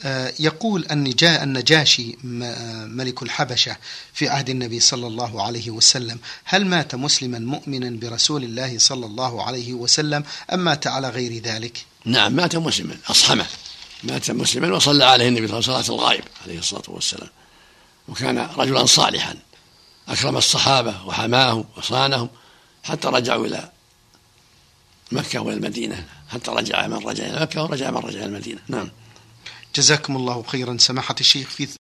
يقول النجاشي ملك الحبشة في عهد النبي صلى الله عليه وسلم، هل مات مسلما مؤمنا برسول الله صلى الله عليه وسلم أم مات على غير ذلك؟ نعم، مات مسلما، أصحمه، مات مسلما وصلى عليه النبي صلى الله عليه وسلم صلاة الغائب عليه الصلاة والسلام، وكان رجلا صالحا أكرم الصحابة وحماهم وصانهم حتى رجعوا إلى مكة والمدينة، حتى رجع من رجع إلى مكة ورجع من رجع إلى المدينة. نعم. جزاكم الله خيرا سماحة الشيخ. في